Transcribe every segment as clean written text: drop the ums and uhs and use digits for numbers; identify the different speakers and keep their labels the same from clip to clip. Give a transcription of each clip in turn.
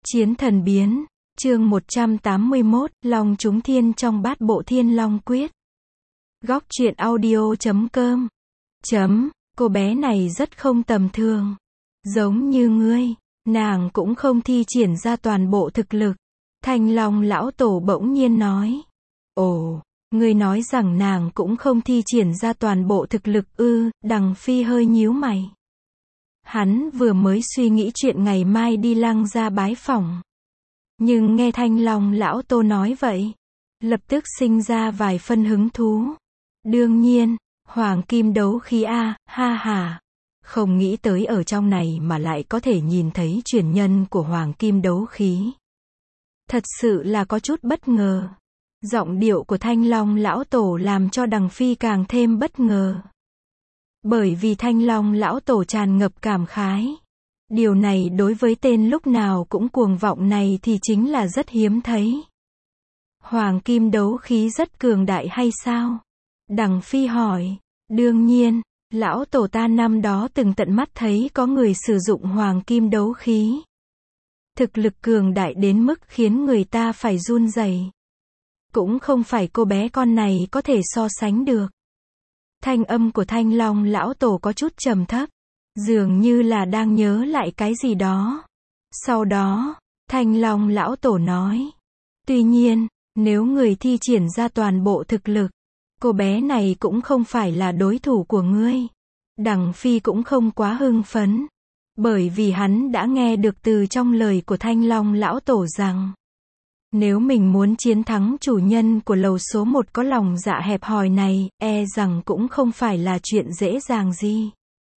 Speaker 1: Chiến thần biến, chương 181, Long trúng thiên trong bát bộ thiên long quyết. Góc truyện audio.com. Cô bé này rất không tầm thường. Giống như ngươi, nàng cũng không thi triển ra toàn bộ thực lực. Thanh Long lão tổ bỗng nhiên nói. Ồ, ngươi nói rằng nàng cũng không thi triển ra toàn bộ thực lực ư? Đằng Phi hơi nhíu mày. Hắn vừa mới suy nghĩ chuyện ngày mai đi Lăng gia bái phỏng. Nhưng nghe Thanh Long lão tổ nói vậy, lập tức sinh ra vài phân hứng thú. Đương nhiên, hoàng kim đấu khí a, ha ha. Không nghĩ tới ở trong này mà lại có thể nhìn thấy truyền nhân của hoàng kim đấu khí. Thật sự là có chút bất ngờ. Giọng điệu của Thanh Long lão tổ làm cho Đằng Phi càng thêm bất ngờ. Bởi vì Thanh Long lão tổ tràn ngập cảm khái. Điều này đối với tên lúc nào cũng cuồng vọng này thì chính là rất hiếm thấy. Hoàng kim đấu khí rất cường đại hay sao? Đằng Phi hỏi. Đương nhiên, lão tổ ta năm đó từng tận mắt thấy có người sử dụng hoàng kim đấu khí. Thực lực cường đại đến mức khiến người ta phải run rẩy. Cũng không phải cô bé con này có thể so sánh được. Thanh âm của Thanh Long lão tổ có chút trầm thấp, dường như là đang nhớ lại cái gì đó. Sau đó, Thanh Long lão tổ nói. Tuy nhiên, nếu người thi triển ra toàn bộ thực lực, cô bé này cũng không phải là đối thủ của ngươi. Đằng Phi cũng không quá hưng phấn, bởi vì hắn đã nghe được từ trong lời của Thanh Long lão tổ rằng, nếu mình muốn chiến thắng chủ nhân của lầu số 1 có lòng dạ hẹp hòi này, e rằng cũng không phải là chuyện dễ dàng gì.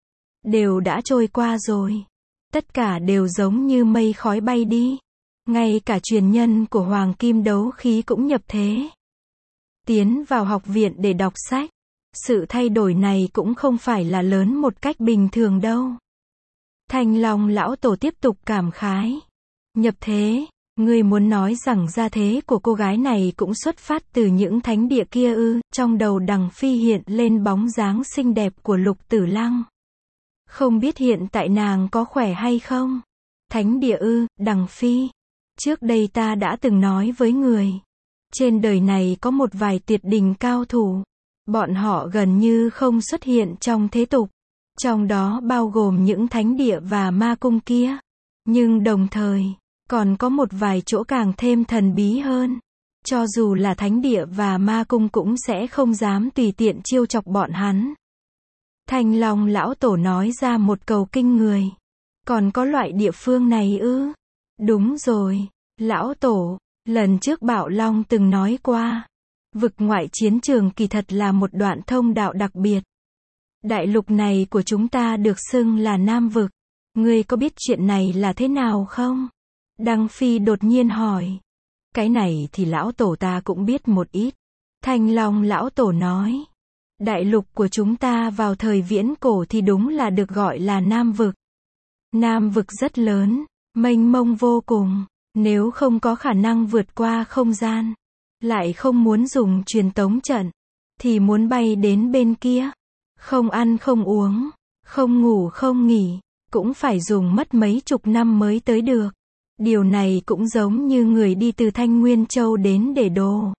Speaker 1: Đều đã trôi qua rồi. Tất cả đều giống như mây khói bay đi. Ngay cả truyền nhân của hoàng kim đấu khí cũng nhập thế. Tiến vào học viện để đọc sách. Sự thay đổi này cũng không phải là lớn một cách bình thường đâu. Thanh Long lão tổ tiếp tục cảm khái. Nhập thế, ngươi muốn nói rằng gia thế của cô gái này cũng xuất phát từ những thánh địa kia ư? Trong đầu Đằng Phi hiện lên bóng dáng xinh đẹp của Lục Tử Lăng. Không biết hiện tại nàng có khỏe hay không? Thánh địa ư? Đằng Phi. Trước đây ta đã từng nói với người. Trên đời này có một vài tuyệt đỉnh cao thủ. Bọn họ gần như không xuất hiện trong thế tục. Trong đó bao gồm những thánh địa và ma cung kia. Nhưng đồng thời, còn có một vài chỗ càng thêm thần bí hơn. Cho dù là thánh địa và ma cung cũng sẽ không dám tùy tiện chiêu chọc bọn hắn. Thanh Long lão tổ nói ra một câu kinh người. Còn có loại địa phương này ư? Đúng rồi, lão tổ, lần trước Bảo Long từng nói qua. Vực ngoại chiến trường kỳ thật là một đoạn thông đạo đặc biệt. Đại lục này của chúng ta được xưng là Nam Vực. Ngươi có biết chuyện này là thế nào không? Đằng Phi đột nhiên hỏi. Cái này thì lão tổ ta cũng biết một ít. Thanh Long lão tổ nói. Đại lục của chúng ta vào thời viễn cổ thì đúng là được gọi là Nam Vực. Nam Vực rất lớn, mênh mông vô cùng. Nếu không có khả năng vượt qua không gian, lại không muốn dùng truyền tống trận, thì muốn bay đến bên kia, không ăn không uống, không ngủ không nghỉ, cũng phải dùng mất mấy chục năm mới tới được. Điều này cũng giống như người đi từ Thanh Nguyên Châu đến Để Đồ.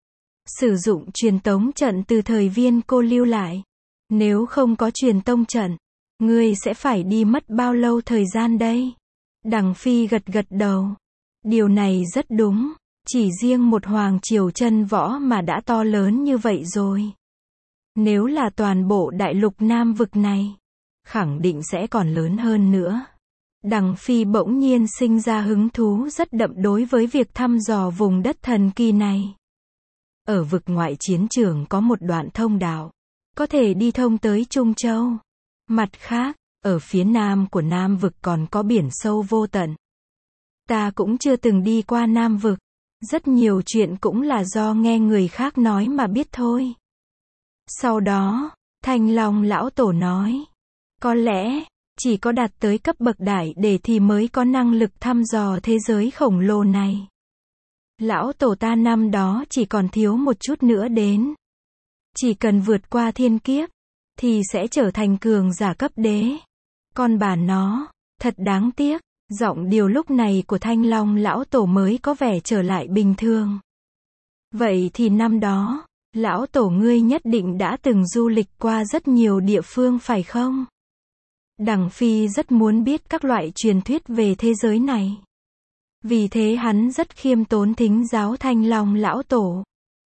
Speaker 1: Sử dụng truyền tống trận từ thời Viên Cô lưu lại. Nếu không có truyền tống trận, ngươi sẽ phải đi mất bao lâu thời gian đây? Đằng Phi gật gật đầu. Điều này rất đúng. Chỉ riêng một hoàng triều chân võ mà đã to lớn như vậy rồi. Nếu là toàn bộ đại lục Nam Vực này, khẳng định sẽ còn lớn hơn nữa. Đằng Phi bỗng nhiên sinh ra hứng thú rất đậm đối với việc thăm dò vùng đất thần kỳ này. Ở vực ngoại chiến trường có một đoạn thông đạo, có thể đi thông tới Trung Châu. Mặt khác, ở phía nam của Nam Vực còn có biển sâu vô tận. Ta cũng chưa từng đi qua Nam Vực. Rất nhiều chuyện cũng là do nghe người khác nói mà biết thôi. Sau đó, Thanh Long lão tổ nói. Có lẽ, chỉ có đạt tới cấp bậc đại để thì mới có năng lực thăm dò thế giới khổng lồ này. Lão tổ ta năm đó chỉ còn thiếu một chút nữa đến. Chỉ cần vượt qua thiên kiếp, thì sẽ trở thành cường giả cấp đế. Con bà nó, thật đáng tiếc. Giọng điệu lúc này của Thanh Long lão tổ mới có vẻ trở lại bình thường. Vậy thì năm đó, lão tổ ngươi nhất định đã từng du lịch qua rất nhiều địa phương phải không? Đằng Phi rất muốn biết các loại truyền thuyết về thế giới này. Vì thế hắn rất khiêm tốn thính giáo Thanh Long lão tổ.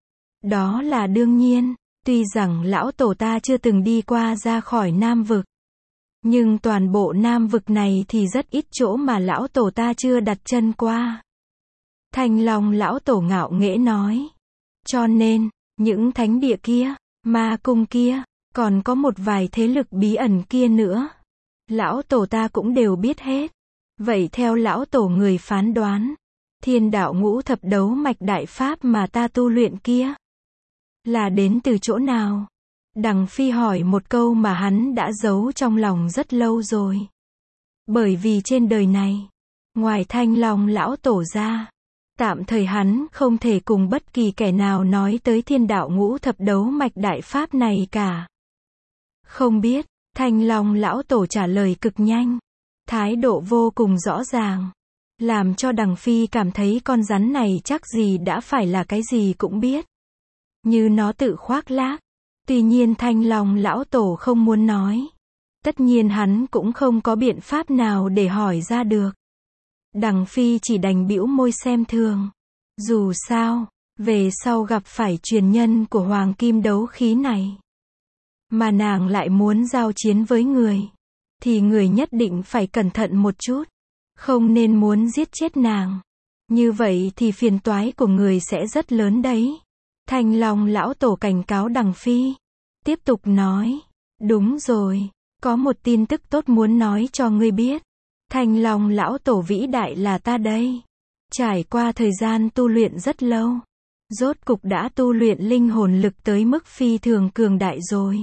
Speaker 1: Đó là đương nhiên, tuy rằng lão tổ ta chưa từng đi qua ra khỏi Nam vực. Nhưng toàn bộ Nam vực này thì rất ít chỗ mà lão tổ ta chưa đặt chân qua. Thanh Long lão tổ ngạo nghễ nói. Cho nên, những thánh địa kia, ma cung kia, còn có một vài thế lực bí ẩn kia nữa. Lão tổ ta cũng đều biết hết. Vậy theo lão tổ người phán đoán, thiên đạo ngũ thập đấu mạch đại pháp mà ta tu luyện kia, là đến từ chỗ nào? Đằng Phi hỏi một câu mà hắn đã giấu trong lòng rất lâu rồi. Bởi vì trên đời này, ngoài Thanh Long lão tổ ra, tạm thời hắn không thể cùng bất kỳ kẻ nào nói tới thiên đạo ngũ thập đấu mạch đại pháp này cả. Không biết, Thanh Long lão tổ trả lời cực nhanh, thái độ vô cùng rõ ràng, làm cho Đằng Phi cảm thấy con rắn này chắc gì đã phải là cái gì cũng biết. Như nó tự khoác lác. Tuy nhiên Thanh Long lão tổ không muốn nói. Tất nhiên hắn cũng không có biện pháp nào để hỏi ra được. Đằng Phi chỉ đành bĩu môi xem thường. Dù sao, về sau gặp phải truyền nhân của Hoàng Kim đấu khí này, mà nàng lại muốn giao chiến với người, thì người nhất định phải cẩn thận một chút. Không nên muốn giết chết nàng. Như vậy thì phiền toái của người sẽ rất lớn đấy. Thanh Long lão tổ cảnh cáo Đằng Phi. Tiếp tục nói. Đúng rồi. Có một tin tức tốt muốn nói cho ngươi biết. Thanh Long lão tổ vĩ đại là ta đây. Trải qua thời gian tu luyện rất lâu, rốt cục đã tu luyện linh hồn lực tới mức phi thường cường đại rồi.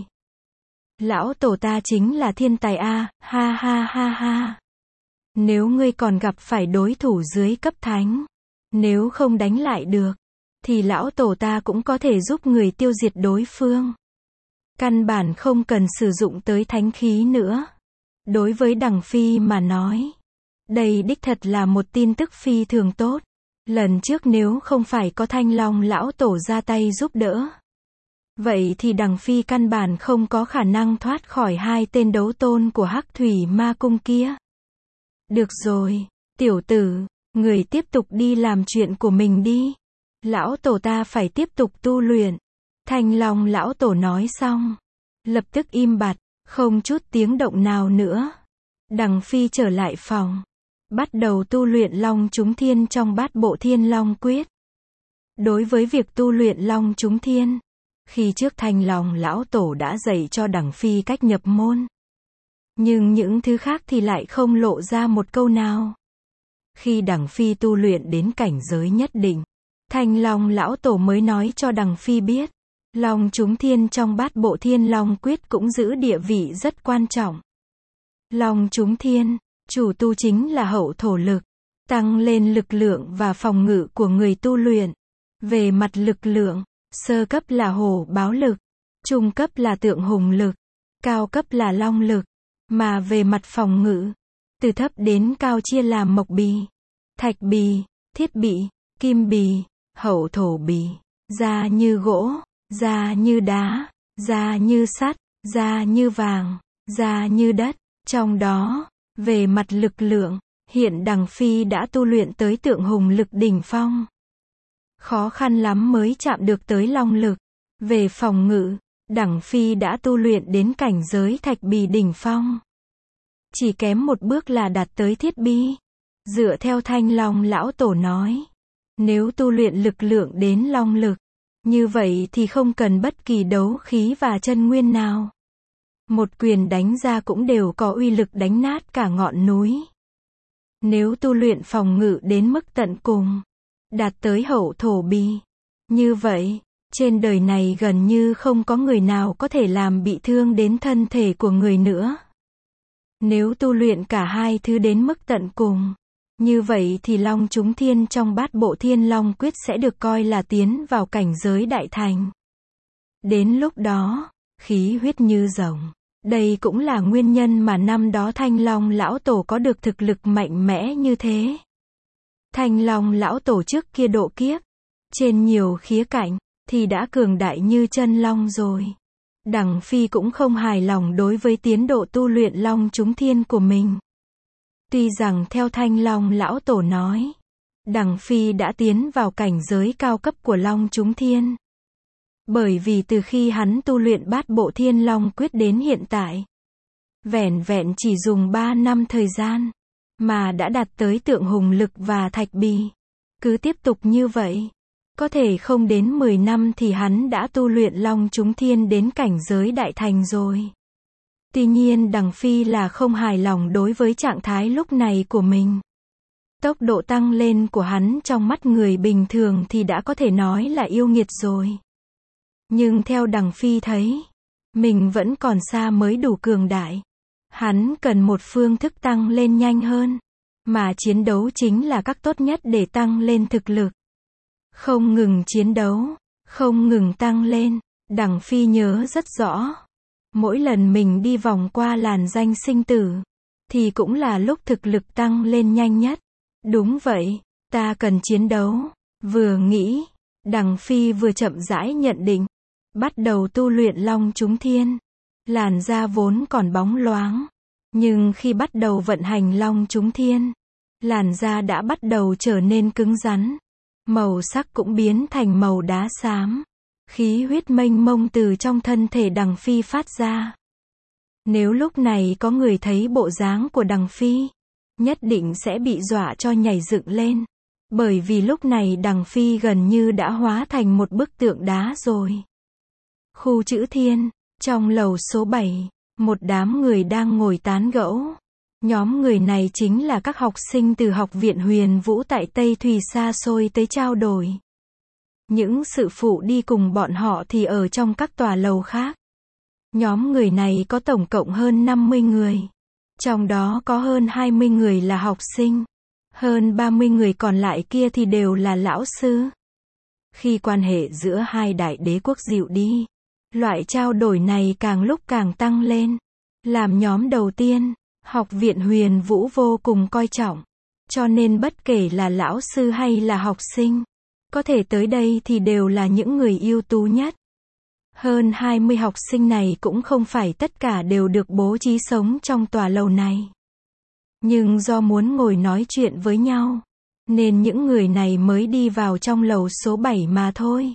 Speaker 1: Lão tổ ta chính là thiên tài a, ha ha ha ha. Nếu ngươi còn gặp phải đối thủ dưới cấp thánh, nếu không đánh lại được, thì lão tổ ta cũng có thể giúp người tiêu diệt đối phương. Căn bản không cần sử dụng tới thánh khí nữa. Đối với Đằng Phi mà nói, đây đích thật là một tin tức phi thường tốt. Lần trước nếu không phải có Thanh Long lão tổ ra tay giúp đỡ, vậy thì Đằng Phi căn bản không có khả năng thoát khỏi hai tên đấu tôn của Hắc Thủy Ma Cung kia. Được rồi, tiểu tử, người tiếp tục đi làm chuyện của mình đi. Lão tổ ta phải tiếp tục tu luyện. Thanh Long lão tổ nói xong, lập tức im bặt, không chút tiếng động nào nữa. Đằng Phi trở lại phòng, bắt đầu tu luyện Long Chúng Thiên trong Bát Bộ Thiên Long Quyết. Đối với việc tu luyện Long Chúng Thiên, khi trước Thanh Long lão tổ đã dạy cho Đằng Phi cách nhập môn. Nhưng những thứ khác thì lại không lộ ra một câu nào. Khi Đằng Phi tu luyện đến cảnh giới nhất định, Thanh Long lão tổ mới nói cho Đằng Phi biết, Long Chúng Thiên trong Bát Bộ Thiên Long Quyết cũng giữ địa vị rất quan trọng. Long Chúng Thiên, chủ tu chính là hậu thổ lực, tăng lên lực lượng và phòng ngự của người tu luyện. Về mặt lực lượng, sơ cấp là hổ báo lực, trung cấp là tượng hùng lực, cao cấp là long lực. Mà về mặt phòng ngự, từ thấp đến cao chia làm mộc bì, thạch bì, thiết bì, kim bì, hậu thổ bì, da như gỗ, da như đá, da như sắt, da như vàng, da như đất. Trong đó, về mặt lực lượng, hiện Đằng Phi đã tu luyện tới tượng hùng lực đỉnh phong. Khó khăn lắm mới chạm được tới long lực. Về phòng ngự, Đằng Phi đã tu luyện đến cảnh giới thạch bì đỉnh phong. Chỉ kém một bước là đạt tới thiết bi. Dựa theo Thanh Long lão tổ nói, nếu tu luyện lực lượng đến long lực, như vậy thì không cần bất kỳ đấu khí và chân nguyên nào. Một quyền đánh ra cũng đều có uy lực đánh nát cả ngọn núi. Nếu tu luyện phòng ngự đến mức tận cùng, đạt tới hậu thổ bì, như vậy, trên đời này gần như không có người nào có thể làm bị thương đến thân thể của người nữa. Nếu tu luyện cả hai thứ đến mức tận cùng, như vậy thì Long Chúng Thiên trong Bát Bộ Thiên Long Quyết sẽ được coi là tiến vào cảnh giới đại thành. Đến lúc đó, khí huyết như rồng, Đây cũng là nguyên nhân mà năm đó Thanh Long lão tổ có được thực lực mạnh mẽ như thế. Thanh Long lão tổ trước kia độ kiếp, trên nhiều khía cạnh, thì đã cường đại như chân long rồi. Đằng Phi cũng không hài lòng đối với tiến độ tu luyện long chúng thiên của mình. Tuy rằng theo Thanh Long lão tổ nói, Đằng Phi đã tiến vào cảnh giới cao cấp của long chúng thiên. Bởi vì từ khi hắn tu luyện bát bộ thiên long quyết đến hiện tại, vẻn vẹn chỉ dùng 3 năm thời gian, mà đã đạt tới tượng hùng lực và thạch bì. Cứ tiếp tục như vậy, có thể không đến 10 năm thì hắn đã tu luyện long chúng thiên đến cảnh giới đại thành rồi. Tuy nhiên Đằng Phi là không hài lòng đối với trạng thái lúc này của mình. Tốc độ tăng lên của hắn trong mắt người bình thường thì đã có thể nói là yêu nghiệt rồi. Nhưng theo Đằng Phi thấy, mình vẫn còn xa mới đủ cường đại. Hắn cần một phương thức tăng lên nhanh hơn, mà chiến đấu chính là cách tốt nhất để tăng lên thực lực. Không ngừng chiến đấu, không ngừng tăng lên, Đằng Phi nhớ rất rõ. Mỗi lần mình đi vòng qua làn danh sinh tử, thì cũng là lúc thực lực tăng lên nhanh nhất. Đúng vậy, ta cần chiến đấu. Vừa nghĩ, Đằng Phi vừa chậm rãi nhận định, bắt đầu tu luyện long chúng thiên. Làn da vốn còn bóng loáng, nhưng khi bắt đầu vận hành long chúng thiên, làn da đã bắt đầu trở nên cứng rắn. Màu sắc cũng biến thành màu đá xám. Khí huyết mênh mông từ trong thân thể Đằng Phi phát ra. Nếu lúc này có người thấy bộ dáng của Đằng Phi, nhất định sẽ bị dọa cho nhảy dựng lên. Bởi vì lúc này Đằng Phi gần như đã hóa thành một bức tượng đá rồi. Khu Chữ Thiên, trong lầu số 7, một đám người đang ngồi tán gẫu. Nhóm người này chính là các học sinh từ học viện Huyền Vũ tại Tây Thùy xa xôi tới trao đổi. Những sự phụ đi cùng bọn họ thì ở trong các tòa lầu khác. Nhóm người này có tổng cộng hơn 50 người. Trong đó có hơn 20 người là học sinh. Hơn 30 người còn lại kia thì đều là lão sư. Khi quan hệ giữa hai đại đế quốc dịu đi, loại trao đổi này càng lúc càng tăng lên. Làm nhóm đầu tiên, học viện Huyền Vũ vô cùng coi trọng. Cho nên bất kể là lão sư hay là học sinh, có thể tới đây thì đều là những người ưu tú nhất. Hơn 20 học sinh này cũng không phải tất cả đều được bố trí sống trong tòa lầu này. Nhưng do muốn ngồi nói chuyện với nhau, nên những người này mới đi vào trong lầu số 7 mà thôi.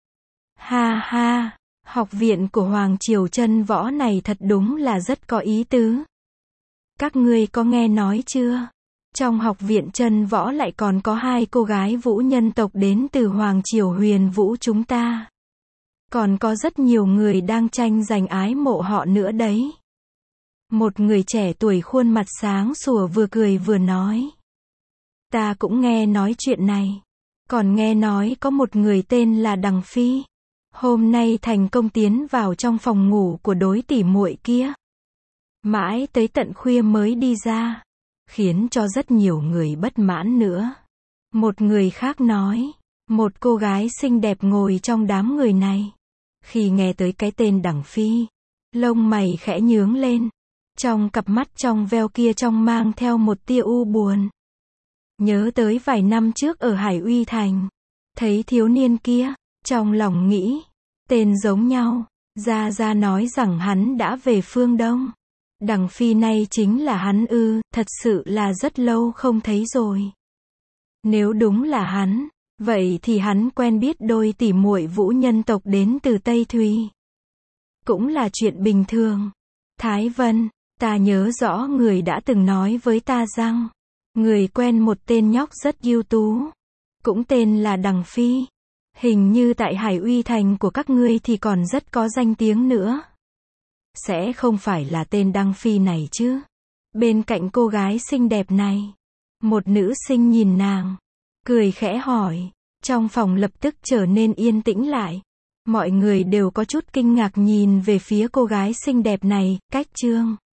Speaker 1: Ha ha, học viện của Hoàng Triều Chân Võ này thật đúng là rất có ý tứ. Các ngươi có nghe nói chưa? Trong học viện Chân Võ lại còn có 2 cô gái vũ nhân tộc đến từ Hoàng Triều Huyền Vũ chúng ta. Còn có rất nhiều người đang tranh giành ái mộ họ nữa đấy. Một người trẻ tuổi khuôn mặt sáng sủa vừa cười vừa nói. Ta cũng nghe nói chuyện này. Còn nghe nói có một người tên là Đằng Phi. Hôm nay thành công tiến vào trong phòng ngủ của đối tỷ muội kia. Mãi tới tận khuya mới đi ra. Khiến cho rất nhiều người bất mãn nữa. Một người khác nói. Một cô gái xinh đẹp ngồi trong đám người này. Khi nghe tới cái tên Đằng Phi, lông mày khẽ nhướng lên. Trong cặp mắt trong veo kia trong mang theo một tia u buồn. Nhớ tới vài năm trước ở Hải Uy Thành. Thấy thiếu niên kia, trong lòng nghĩ, tên giống nhau. Ra nói rằng hắn đã về phương Đông. Đằng Phi này chính là hắn ư, thật sự là rất lâu không thấy rồi. Nếu đúng là hắn, vậy thì hắn quen biết đôi tỷ muội vũ nhân tộc đến từ Tây Thùy. Cũng là chuyện bình thường. Thái Vân, ta nhớ rõ người đã từng nói với ta rằng, người quen một tên nhóc rất ưu tú. Cũng tên là Đằng Phi. Hình như tại Hải Uy Thành của các ngươi thì còn rất có danh tiếng nữa. Sẽ không phải là tên Đằng Phi này chứ? Bên cạnh cô gái xinh đẹp này, một nữ sinh nhìn nàng, cười khẽ hỏi. Trong phòng lập tức trở nên yên tĩnh lại. Mọi người đều có chút kinh ngạc nhìn về phía cô gái xinh đẹp này. Cách Chương